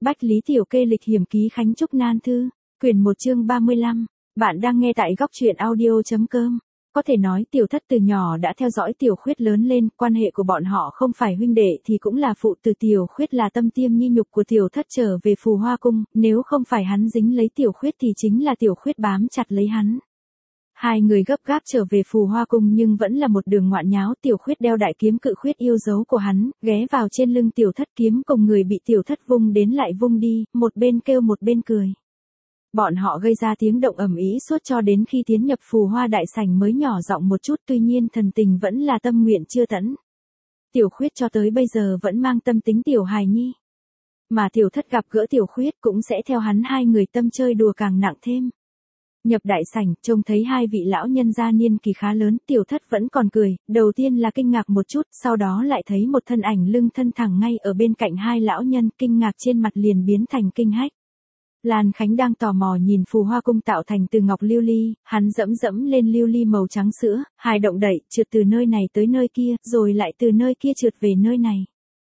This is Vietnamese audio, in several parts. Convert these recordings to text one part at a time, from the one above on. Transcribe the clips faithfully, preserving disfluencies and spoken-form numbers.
Bách Lý Tiểu Kê lịch hiểm ký Khánh Trúc Nan Thư, quyển một chương ba mươi lăm, bạn đang nghe tại góc truyện audio.com. Có thể nói Tiểu Thất từ nhỏ đã theo dõi Tiểu Khuyết lớn lên, quan hệ của bọn họ không phải huynh đệ thì cũng là phụ tử. Tiểu Khuyết là tâm tiêm nhi nhục của Tiểu Thất trở về Phù Hoa Cung, nếu không phải hắn dính lấy Tiểu Khuyết thì chính là Tiểu Khuyết bám chặt lấy hắn. Hai người gấp gáp trở về Phù Hoa Cung nhưng vẫn là một đường ngoạn nháo. Tiểu Khuyết đeo đại kiếm cự khuyết yêu dấu của hắn, ghé vào trên lưng Tiểu Thất, kiếm cùng người bị Tiểu Thất vung đến lại vung đi, một bên kêu một bên cười. Bọn họ gây ra tiếng động ầm ĩ suốt cho đến khi tiến nhập Phù Hoa đại sảnh mới nhỏ giọng một chút, tuy nhiên thần tình vẫn là tâm nguyện chưa tẫn. Tiểu Khuyết cho tới bây giờ vẫn mang tâm tính tiểu hài nhi. Mà Tiểu Thất gặp gỡ Tiểu Khuyết cũng sẽ theo hắn, hai người tâm chơi đùa càng nặng thêm. Nhập đại sảnh, trông thấy hai vị lão nhân gia niên kỳ khá lớn, Tiểu Thất vẫn còn cười, đầu tiên là kinh ngạc một chút, sau đó lại thấy một thân ảnh lưng thân thẳng ngay ở bên cạnh hai lão nhân, kinh ngạc trên mặt liền biến thành kinh hách. Lan Khánh đang tò mò nhìn Phù Hoa Cung tạo thành từ ngọc lưu ly, hắn dẫm dẫm lên lưu ly màu trắng sữa, hai động đậy, trượt từ nơi này tới nơi kia, rồi lại từ nơi kia trượt về nơi này.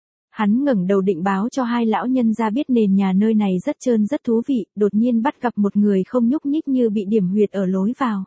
Hắn ngẩng đầu định báo cho hai lão nhân ra biết nền nhà nơi này rất trơn rất thú vị, đột nhiên bắt gặp một người không nhúc nhích như bị điểm huyệt ở lối vào.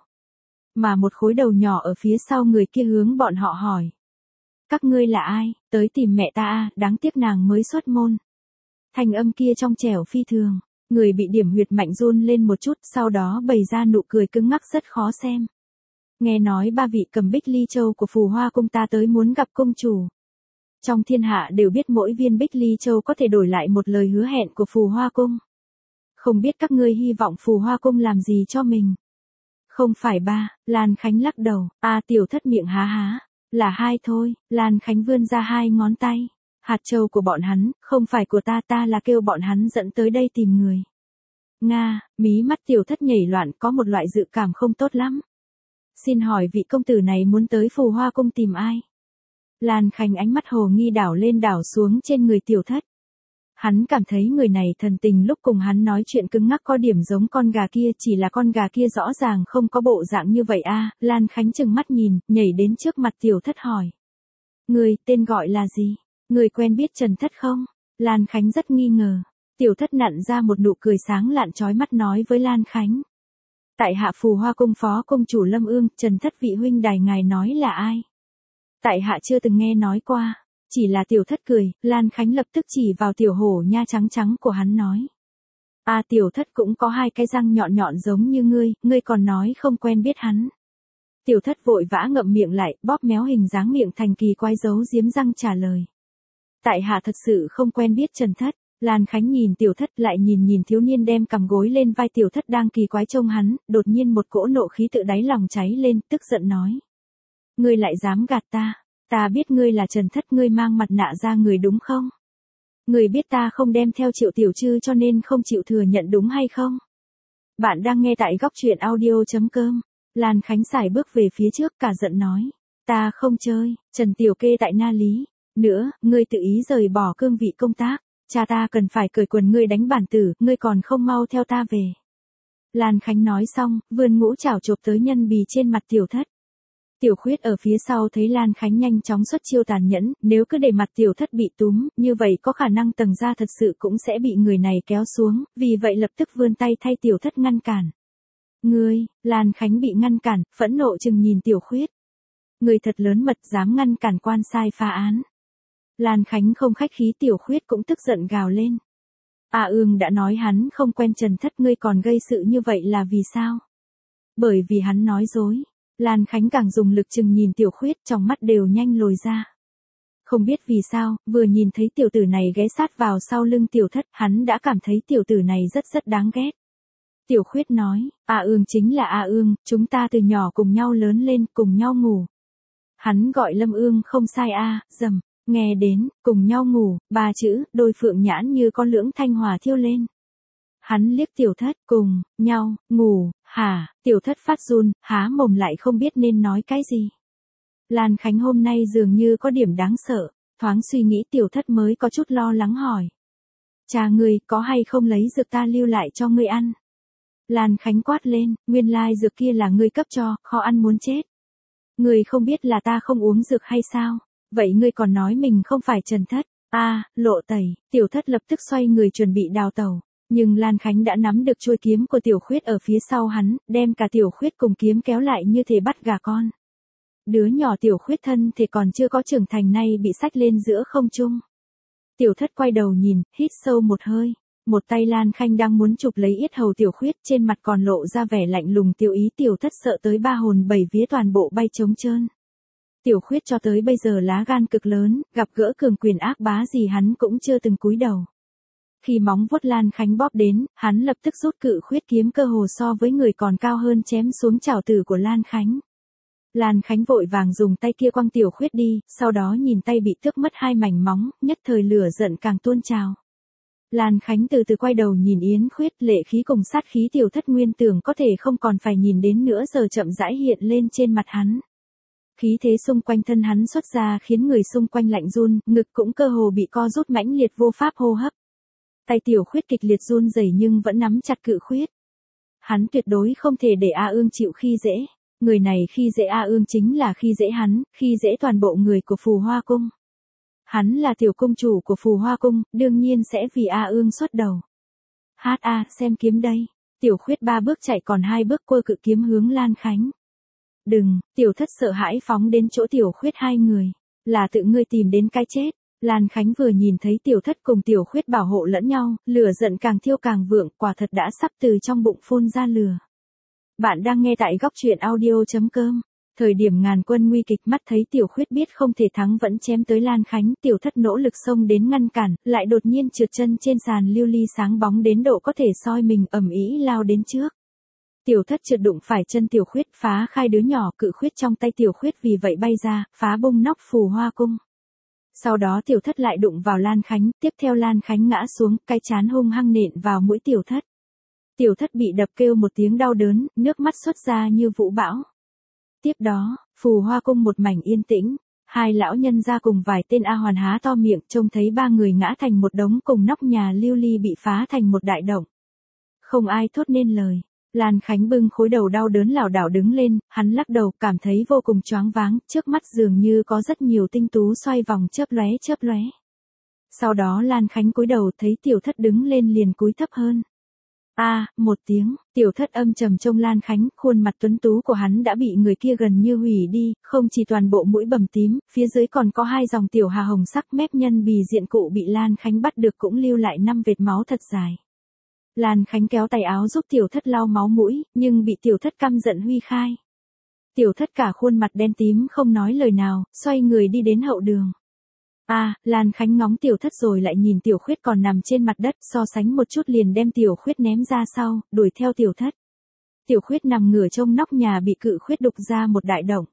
Mà một khối đầu nhỏ ở phía sau người kia hướng bọn họ hỏi. Các ngươi là ai, tới tìm mẹ ta à, đáng tiếc nàng mới xuất môn. Thanh âm kia trong trẻo phi thường, người bị điểm huyệt mạnh run lên một chút, sau đó bày ra nụ cười cứng ngắc rất khó xem. Nghe nói ba vị cầm bích ly châu của Phù Hoa Cung ta tới muốn gặp cung chủ. Trong thiên hạ đều biết mỗi viên bích ly châu có thể đổi lại một lời hứa hẹn của Phù Hoa Cung. Không biết các ngươi hy vọng Phù Hoa Cung làm gì cho mình? Không phải ba, Lan Khánh lắc đầu, a Tiểu Thất miệng há há, là hai thôi, Lan Khánh vươn ra hai ngón tay. Hạt châu của bọn hắn, không phải của ta, ta là kêu bọn hắn dẫn tới đây tìm người. Nga, mí mắt Tiểu Thất nhảy loạn, có một loại dự cảm không tốt lắm. Xin hỏi vị công tử này muốn tới Phù Hoa Cung tìm ai? Lan Khánh ánh mắt hồ nghi đảo lên đảo xuống trên người Tiểu Thất. Hắn cảm thấy người này thần tình lúc cùng hắn nói chuyện cứng ngắc có điểm giống con gà kia, chỉ là con gà kia rõ ràng không có bộ dạng như vậy a. Lan Khánh chừng mắt nhìn, nhảy đến trước mặt Tiểu Thất hỏi. Người, tên gọi là gì? Người quen biết Trần Thất không? Lan Khánh rất nghi ngờ. Tiểu Thất nặn ra một nụ cười sáng lạn chói mắt nói với Lan Khánh. Tại hạ Phù Hoa Cung phó cung chủ Lâm Ương, Trần Thất vị huynh đài ngài nói là ai? Tại hạ chưa từng nghe nói qua. Chỉ là Tiểu Thất cười, Lan Khánh lập tức chỉ vào tiểu hổ nha trắng trắng của hắn nói. À Tiểu Thất cũng có hai cái răng nhọn nhọn giống như ngươi, ngươi còn nói không quen biết hắn. Tiểu Thất vội vã ngậm miệng lại, bóp méo hình dáng miệng thành kỳ quái giấu giếm răng trả lời. Tại hạ thật sự không quen biết Trần Thất. Lan Khánh nhìn Tiểu Thất lại nhìn nhìn thiếu niên đem cầm gối lên vai Tiểu Thất đang kỳ quái trông hắn, đột nhiên một cỗ nộ khí tự đáy lòng cháy lên, tức giận nói. Ngươi lại dám gạt ta, ta biết ngươi là Trần Thất, ngươi mang mặt nạ ra người đúng không? Ngươi biết ta không đem theo Triệu Tiểu Trư cho nên không chịu thừa nhận đúng hay không? Bạn đang nghe tại góc truyện audio.com. Lan Khánh sải bước về phía trước cả giận nói. Ta không chơi, Trần Tiểu Kê tại Na Lý. Nữa, ngươi tự ý rời bỏ cương vị công tác, cha ta cần phải cởi quần ngươi đánh bản tử, ngươi còn không mau theo ta về. Lan Khánh nói xong, vươn ngũ chảo chộp tới nhân bì trên mặt Tiểu Thất. Tiểu Khuyết ở phía sau thấy Lan Khánh nhanh chóng xuất chiêu tàn nhẫn, nếu cứ để mặt Tiểu Thất bị túm, như vậy có khả năng tầng da thật sự cũng sẽ bị người này kéo xuống, vì vậy lập tức vươn tay thay Tiểu Thất ngăn cản. Ngươi, Lan Khánh bị ngăn cản, phẫn nộ chừng nhìn Tiểu Khuyết. Ngươi thật lớn mật dám ngăn cản quan sai phá án. Lan Khánh không khách khí, Tiểu Khuyết cũng tức giận gào lên. A Ương đã nói hắn không quen Trần Thất, ngươi còn gây sự như vậy là vì sao? Bởi vì hắn nói dối. Lan Khánh càng dùng lực chừng nhìn Tiểu Khuyết, trong mắt đều nhanh lồi ra. Không biết vì sao, vừa nhìn thấy tiểu tử này ghé sát vào sau lưng Tiểu Thất, hắn đã cảm thấy tiểu tử này rất rất đáng ghét. Tiểu Khuyết nói, A Ương chính là A Ương, chúng ta từ nhỏ cùng nhau lớn lên, cùng nhau ngủ. Hắn gọi Lâm Ương không sai a, dầm, nghe đến, cùng nhau ngủ, ba chữ, đôi phượng nhãn như con lưỡng thanh hòa thiêu lên. Hắn liếc Tiểu Thất, cùng, nhau, ngủ, hả, Tiểu Thất phát run, há mồm lại không biết nên nói cái gì. Lan Khánh hôm nay dường như có điểm đáng sợ, thoáng suy nghĩ Tiểu Thất mới có chút lo lắng hỏi. Cha ngươi có hay không lấy dược ta lưu lại cho ngươi ăn? Lan Khánh quát lên, nguyên lai dược kia là ngươi cấp cho, khó ăn muốn chết. Ngươi không biết là ta không uống dược hay sao? Vậy ngươi còn nói mình không phải Trần Thất, A, lộ tẩy, tiểu thất lập tức xoay người chuẩn bị đào tẩu. Nhưng Lan Khánh đã nắm được chuôi kiếm của tiểu khuyết ở phía sau hắn, đem cả tiểu khuyết cùng kiếm kéo lại như thể bắt gà con. Đứa nhỏ tiểu khuyết thân thì còn chưa có trưởng thành nay bị xách lên giữa không trung. Tiểu thất quay đầu nhìn, hít sâu một hơi. Một tay Lan Khanh đang muốn chụp lấy yết hầu tiểu khuyết, trên mặt còn lộ ra vẻ lạnh lùng tiêu ý. Tiểu thất sợ tới ba hồn bảy vía toàn bộ bay trống trơn. Tiểu khuyết cho tới bây giờ lá gan cực lớn, gặp gỡ cường quyền ác bá gì hắn cũng chưa từng cúi đầu. Khi móng vuốt Lan Khánh bóp đến, hắn lập tức rút cự khuyết kiếm cơ hồ so với người còn cao hơn chém xuống chảo tử của Lan Khánh. Lan Khánh vội vàng dùng tay kia quăng tiểu khuyết đi, sau đó nhìn tay bị tước mất hai mảnh móng, nhất thời lửa giận càng tuôn trào. Lan Khánh từ từ quay đầu nhìn Yến Khuyết, lệ khí cùng sát khí tiểu thất nguyên tưởng có thể không còn phải nhìn đến nữa giờ chậm rãi hiện lên trên mặt hắn. Khí thế xung quanh thân hắn xuất ra khiến người xung quanh lạnh run, ngực cũng cơ hồ bị co rút mãnh liệt vô pháp hô hấp. Tay tiểu khuyết kịch liệt run rẩy nhưng vẫn nắm chặt cự khuyết. Hắn tuyệt đối không thể để A Ương chịu khi dễ. Người này khi dễ A Ương chính là khi dễ hắn, khi dễ toàn bộ người của Phù Hoa Cung. Hắn là tiểu công chủ của Phù Hoa Cung, đương nhiên sẽ vì A Ương xuất đầu. Hát a, xem kiếm đây. Tiểu khuyết ba bước chạy còn hai bước quơ cự kiếm hướng Lan Khánh. Đừng, tiểu thất sợ hãi phóng đến chỗ tiểu khuyết hai người. Là tự ngươi tìm đến cái chết. Lan Khánh vừa nhìn thấy tiểu thất cùng tiểu khuyết bảo hộ lẫn nhau, lửa giận càng thiêu càng vượng, quả thật đã sắp từ trong bụng phun ra lửa. Bạn đang nghe tại góc truyện audio.com. Thời điểm ngàn quân nguy kịch, mắt thấy tiểu khuyết biết không thể thắng vẫn chém tới Lan Khánh, tiểu thất nỗ lực xông đến ngăn cản, lại đột nhiên trượt chân trên sàn lưu ly sáng bóng đến độ có thể soi mình, ầm ĩ lao đến trước. Tiểu thất trượt đụng phải chân tiểu khuyết, phá khai đứa nhỏ, cự khuyết trong tay tiểu khuyết vì vậy bay ra, phá bung nóc Phù Hoa Cung. Sau đó tiểu thất lại đụng vào Lan Khánh, tiếp theo Lan Khánh ngã xuống, cái chán hung hăng nện vào mũi tiểu thất. Tiểu thất bị đập kêu một tiếng đau đớn, nước mắt xuất ra như vũ bão. Tiếp đó, Phù Hoa Cung một mảnh yên tĩnh, hai lão nhân ra cùng vài tên A Hoàn há to miệng trông thấy ba người ngã thành một đống cùng nóc nhà lưu ly bị phá thành một đại động. Không ai thốt nên lời. Lan Khánh bưng khối đầu đau đớn lảo đảo đứng lên, hắn lắc đầu cảm thấy vô cùng choáng váng, trước mắt dường như có rất nhiều tinh tú xoay vòng chớp lóe chớp lóe. Sau đó Lan Khánh cúi đầu thấy tiểu thất đứng lên liền cúi thấp hơn. A, à, một tiếng, tiểu thất âm trầm trông Lan Khánh, khuôn mặt tuấn tú của hắn đã bị người kia gần như hủy đi, không chỉ toàn bộ mũi bầm tím, phía dưới còn có hai dòng tiểu hà hồng sắc, mép nhân bì diện cụ bị Lan Khánh bắt được cũng lưu lại năm vệt máu thật dài. Lan Khánh kéo tay áo giúp tiểu thất lau máu mũi, nhưng bị tiểu thất căm giận huy khai. Tiểu thất cả khuôn mặt đen tím không nói lời nào, xoay người đi đến hậu đường. A, à, Lan Khánh ngóng tiểu thất rồi lại nhìn tiểu khuyết còn nằm trên mặt đất, so sánh một chút liền đem tiểu khuyết ném ra sau, đuổi theo tiểu thất. Tiểu khuyết nằm ngửa trong nóc nhà bị cự khuyết đục ra một đại động.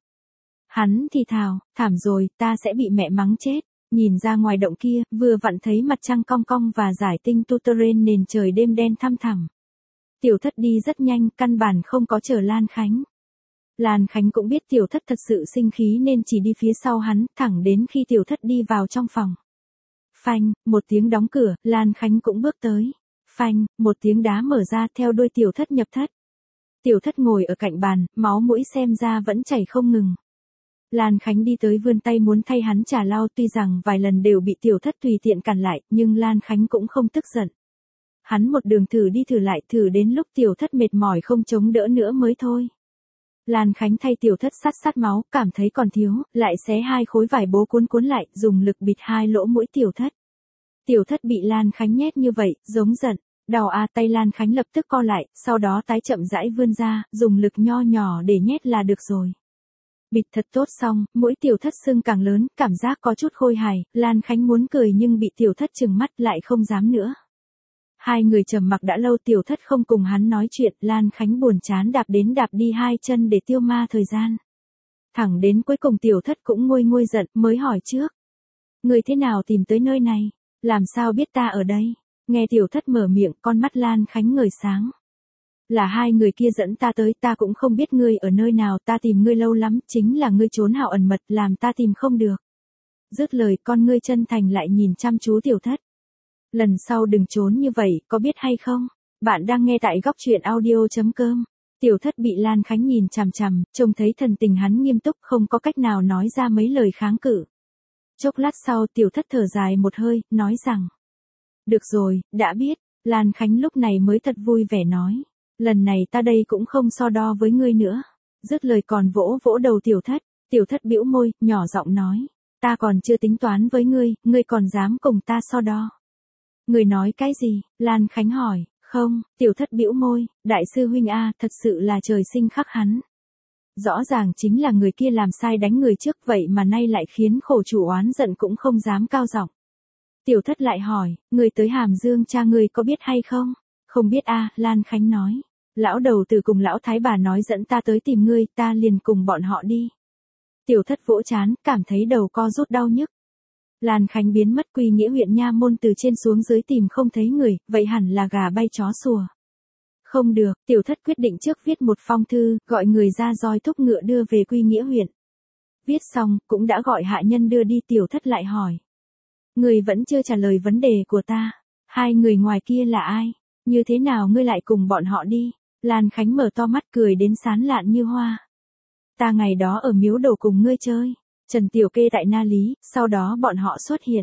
Hắn thì thào, thảm rồi, ta sẽ bị mẹ mắng chết. Nhìn ra ngoài động kia, vừa vặn thấy mặt trăng cong cong và giải tinh tu tơ trên nền trời đêm đen thăm thẳm. Tiểu thất đi rất nhanh, căn bản không có chờ Lan Khánh. Lan Khánh cũng biết tiểu thất thật sự sinh khí nên chỉ đi phía sau hắn, thẳng đến khi tiểu thất đi vào trong phòng. Phanh, một tiếng đóng cửa, Lan Khánh cũng bước tới. Phanh, một tiếng đá mở ra theo đuôi tiểu thất nhập thất. Tiểu thất ngồi ở cạnh bàn, máu mũi xem ra vẫn chảy không ngừng. Lan Khánh đi tới vươn tay muốn thay hắn trả lao, tuy rằng vài lần đều bị tiểu thất tùy tiện cản lại, nhưng Lan Khánh cũng không tức giận. Hắn một đường thử đi thử lại, thử đến lúc tiểu thất mệt mỏi không chống đỡ nữa mới thôi. Lan Khánh thay tiểu thất sát sát máu, cảm thấy còn thiếu, lại xé hai khối vải bố cuốn cuốn lại, dùng lực bịt hai lỗ mũi tiểu thất. Tiểu thất bị Lan Khánh nhét như vậy, giống giận, đau a, tay Lan Khánh lập tức co lại, sau đó tái chậm rãi vươn ra, dùng lực nho nhỏ để nhét là được rồi. Bịt thật tốt xong, mũi tiểu thất sưng càng lớn, cảm giác có chút khôi hài, Lan Khánh muốn cười nhưng bị tiểu thất trừng mắt lại không dám nữa. Hai người trầm mặc đã lâu, tiểu thất không cùng hắn nói chuyện, Lan Khánh buồn chán đạp đến đạp đi hai chân để tiêu ma thời gian. Thẳng đến cuối cùng tiểu thất cũng nguôi nguôi giận, mới hỏi trước. Người thế nào tìm tới nơi này? Làm sao biết ta ở đây? Nghe tiểu thất mở miệng, con mắt Lan Khánh ngời sáng. Là hai người kia dẫn ta tới, ta cũng không biết ngươi ở nơi nào, ta tìm ngươi lâu lắm, chính là ngươi trốn hào ẩn mật, làm ta tìm không được. Dứt lời, con ngươi chân thành lại nhìn chăm chú tiểu thất. Lần sau đừng trốn như vậy, có biết hay không? Bạn đang nghe tại góc truyện audio.com. Tiểu thất bị Lan Khánh nhìn chằm chằm, trông thấy thần tình hắn nghiêm túc, không có cách nào nói ra mấy lời kháng cự. Chốc lát sau Tiểu Thất thở dài một hơi, nói rằng. Được rồi, đã biết. Lan Khánh lúc này mới thật vui vẻ nói. Lần này ta đây cũng không so đo với ngươi nữa. Dứt lời còn vỗ vỗ đầu Tiểu Thất. Tiểu Thất bĩu môi, nhỏ giọng nói. Ta còn chưa tính toán với ngươi, ngươi còn dám cùng ta so đo. Ngươi nói cái gì? Lan Khánh hỏi. Không, Tiểu Thất bĩu môi, đại sư huynh a, thật sự là trời sinh khắc hắn. Rõ ràng chính là người kia làm sai đánh người trước vậy mà nay lại khiến khổ chủ oán giận cũng không dám cao giọng. Tiểu Thất lại hỏi, người tới Hàm Dương cha người có biết hay không? Không biết a, Lan Khánh nói. Lão đầu tử cùng lão thái bà nói dẫn ta tới tìm ngươi, ta liền cùng bọn họ đi. Tiểu Thất vỗ chán, cảm thấy đầu co rút đau nhức. Lan Khánh biến mất Quy Nghĩa huyện nha môn từ trên xuống dưới tìm không thấy người, vậy hẳn là gà bay chó sủa. Không được, Tiểu Thất quyết định trước viết một phong thư, gọi người ra roi thúc ngựa đưa về Quy Nghĩa huyện. Viết xong, cũng đã gọi hạ nhân đưa đi. Tiểu Thất lại hỏi. Người vẫn chưa trả lời vấn đề của ta. Hai người ngoài kia là ai? Như thế nào ngươi lại cùng bọn họ đi? Lan Khánh mở to mắt cười đến sán lạn như hoa. Ta ngày đó ở miếu đồ cùng ngươi chơi. Trần Tiểu Kê tại Na Lý, sau đó bọn họ xuất hiện.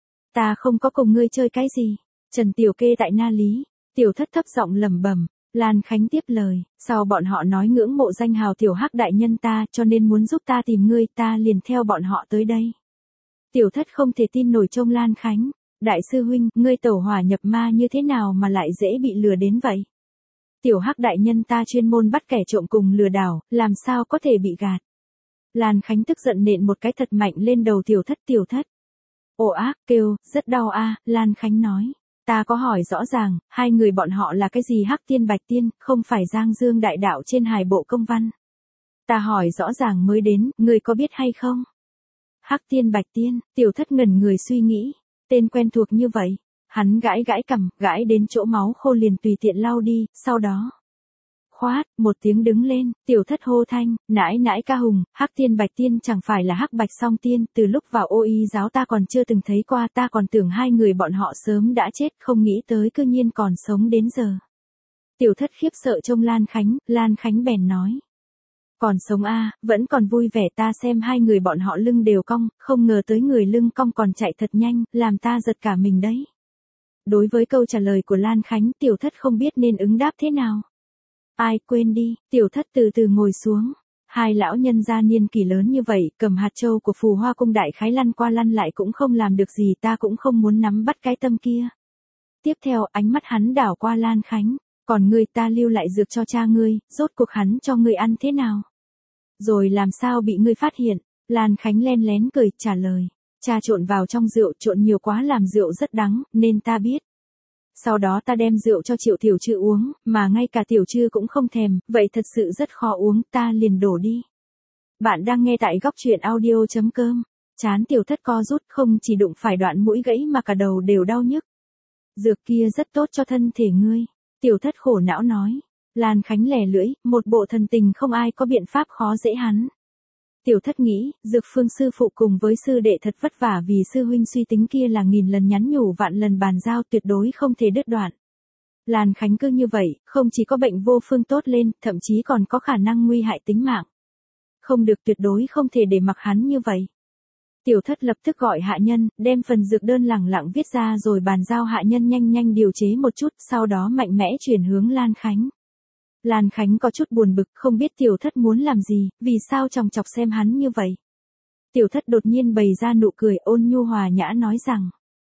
Ta không có cùng ngươi chơi cái gì. Trần Tiểu Kê tại Na Lý. Tiểu Thất thấp giọng lẩm bẩm. Lan Khánh tiếp lời, sau bọn họ nói ngưỡng mộ danh hào Tiểu Hắc đại nhân ta cho nên muốn giúp ta tìm ngươi, ta liền theo bọn họ tới đây. Tiểu Thất không thể tin nổi trông Lan Khánh. Đại sư huynh, ngươi tẩu hỏa nhập ma như thế nào mà lại dễ bị lừa đến vậy? Tiểu Hắc đại nhân ta chuyên môn bắt kẻ trộm cùng lừa đảo, làm sao có thể bị gạt? Lan Khánh tức giận nện một cái thật mạnh lên đầu Tiểu Thất. Tiểu Thất ồ ác kêu, rất đau a. Lan Khánh nói. Ta có hỏi rõ ràng, hai người bọn họ là cái gì Hắc Tiên Bạch Tiên, không phải Giang Dương đại đạo trên hài bộ công văn. Ta hỏi rõ ràng mới đến, người có biết hay không? Hắc Tiên Bạch Tiên, Tiểu Thất ngẩn người suy nghĩ, tên quen thuộc như vậy. Hắn gãi gãi cằm, gãi đến chỗ máu khô liền tùy tiện lau đi, sau đó. Khoát, một tiếng đứng lên, Tiểu Thất hô thanh, nãi nãi ca hùng, Hắc Tiên Bạch Tiên chẳng phải là Hắc Bạch song tiên, từ lúc vào ô y giáo ta còn chưa từng thấy qua, ta còn tưởng hai người bọn họ sớm đã chết, không nghĩ tới cư nhiên còn sống đến giờ. Tiểu Thất khiếp sợ trông Lan Khánh, Lan Khánh bèn nói. Còn sống a, vẫn còn vui vẻ, ta xem hai người bọn họ lưng đều cong, không ngờ tới người lưng cong còn chạy thật nhanh, làm ta giật cả mình đấy. Đối với câu trả lời của Lan Khánh, Tiểu Thất không biết nên ứng đáp thế nào. Ai quên đi, Tiểu Thất từ từ ngồi xuống. Hai lão nhân gia niên kỷ lớn như vậy, cầm hạt châu của Phù Hoa cung đại khái lăn qua lăn lại cũng không làm được gì, ta cũng không muốn nắm bắt cái tâm kia. Tiếp theo, ánh mắt hắn đảo qua Lan Khánh, còn ngươi ta lưu lại dược cho cha ngươi, rốt cuộc hắn cho ngươi ăn thế nào? Rồi làm sao bị ngươi phát hiện? Lan Khánh len lén cười, trả lời, cha trộn vào trong rượu, trộn nhiều quá làm rượu rất đắng, nên ta biết. Sau đó ta đem rượu cho Triệu Tiểu Trư uống, mà ngay cả Tiểu Trư cũng không thèm, vậy thật sự rất khó uống, ta liền đổ đi. Bạn đang nghe tại góc truyện audio chấm com. Chán Tiểu Thất co rút, không chỉ đụng phải đoạn mũi gãy mà cả đầu đều đau nhức. Dược kia rất tốt cho thân thể ngươi. Tiểu Thất khổ não nói. Lan Khánh lè lưỡi, một bộ thần tình không ai có biện pháp khó dễ hắn. Tiểu Thất nghĩ, Dược Phương sư phụ cùng với sư đệ thật vất vả vì sư huynh suy tính kia là nghìn lần nhắn nhủ vạn lần bàn giao, tuyệt đối không thể đứt đoạn. Lan Khánh cứ như vậy, không chỉ có bệnh vô phương tốt lên, thậm chí còn có khả năng nguy hại tính mạng. Không được, tuyệt đối không thể để mặc hắn như vậy. Tiểu Thất lập tức gọi hạ nhân, đem phần dược đơn lẳng lặng viết ra rồi bàn giao hạ nhân nhanh nhanh điều chế một chút, sau đó mạnh mẽ chuyển hướng Lan Khánh. Lan Khánh có chút buồn bực, không biết Tiểu Thất muốn làm gì, vì sao chòng chọc xem hắn như vậy. Tiểu Thất đột nhiên bày ra nụ cười ôn nhu hòa nhã nói rằng.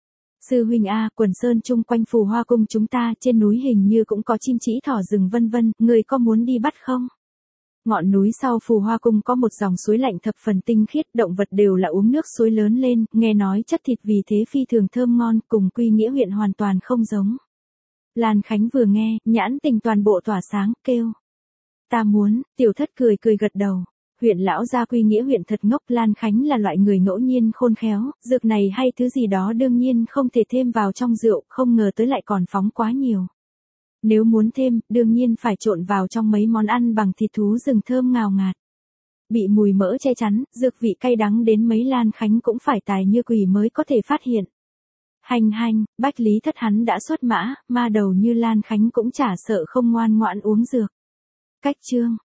Sư huynh a, quần sơn chung quanh Phù Hoa cung chúng ta, trên núi hình như cũng có chim trĩ thỏ rừng vân vân, người có muốn đi bắt không? Ngọn núi sau Phù Hoa cung có một dòng suối lạnh thập phần tinh khiết, động vật đều là uống nước suối lớn lên, nghe nói chất thịt vì thế phi thường thơm ngon, cùng Quy Nghĩa huyện hoàn toàn không giống. Lan Khánh vừa nghe, nhãn tình toàn bộ tỏa sáng, kêu. Ta muốn, Tiểu Thất cười cười gật đầu. Huyện lão gia Quy Nghĩa huyện thật ngốc, Lan Khánh là loại người ngẫu nhiên khôn khéo, dược này hay thứ gì đó đương nhiên không thể thêm vào trong rượu, không ngờ tới lại còn phóng quá nhiều. Nếu muốn thêm, đương nhiên phải trộn vào trong mấy món ăn bằng thịt thú rừng thơm ngào ngạt. Bị mùi mỡ che chắn, dược vị cay đắng đến mấy Lan Khánh cũng phải tài như quỷ mới có thể phát hiện. Hành hành, Bách Lý Thất hắn đã xuất mã, ma đầu như Lan Khánh cũng chả sợ không ngoan ngoãn uống dược. Cách chương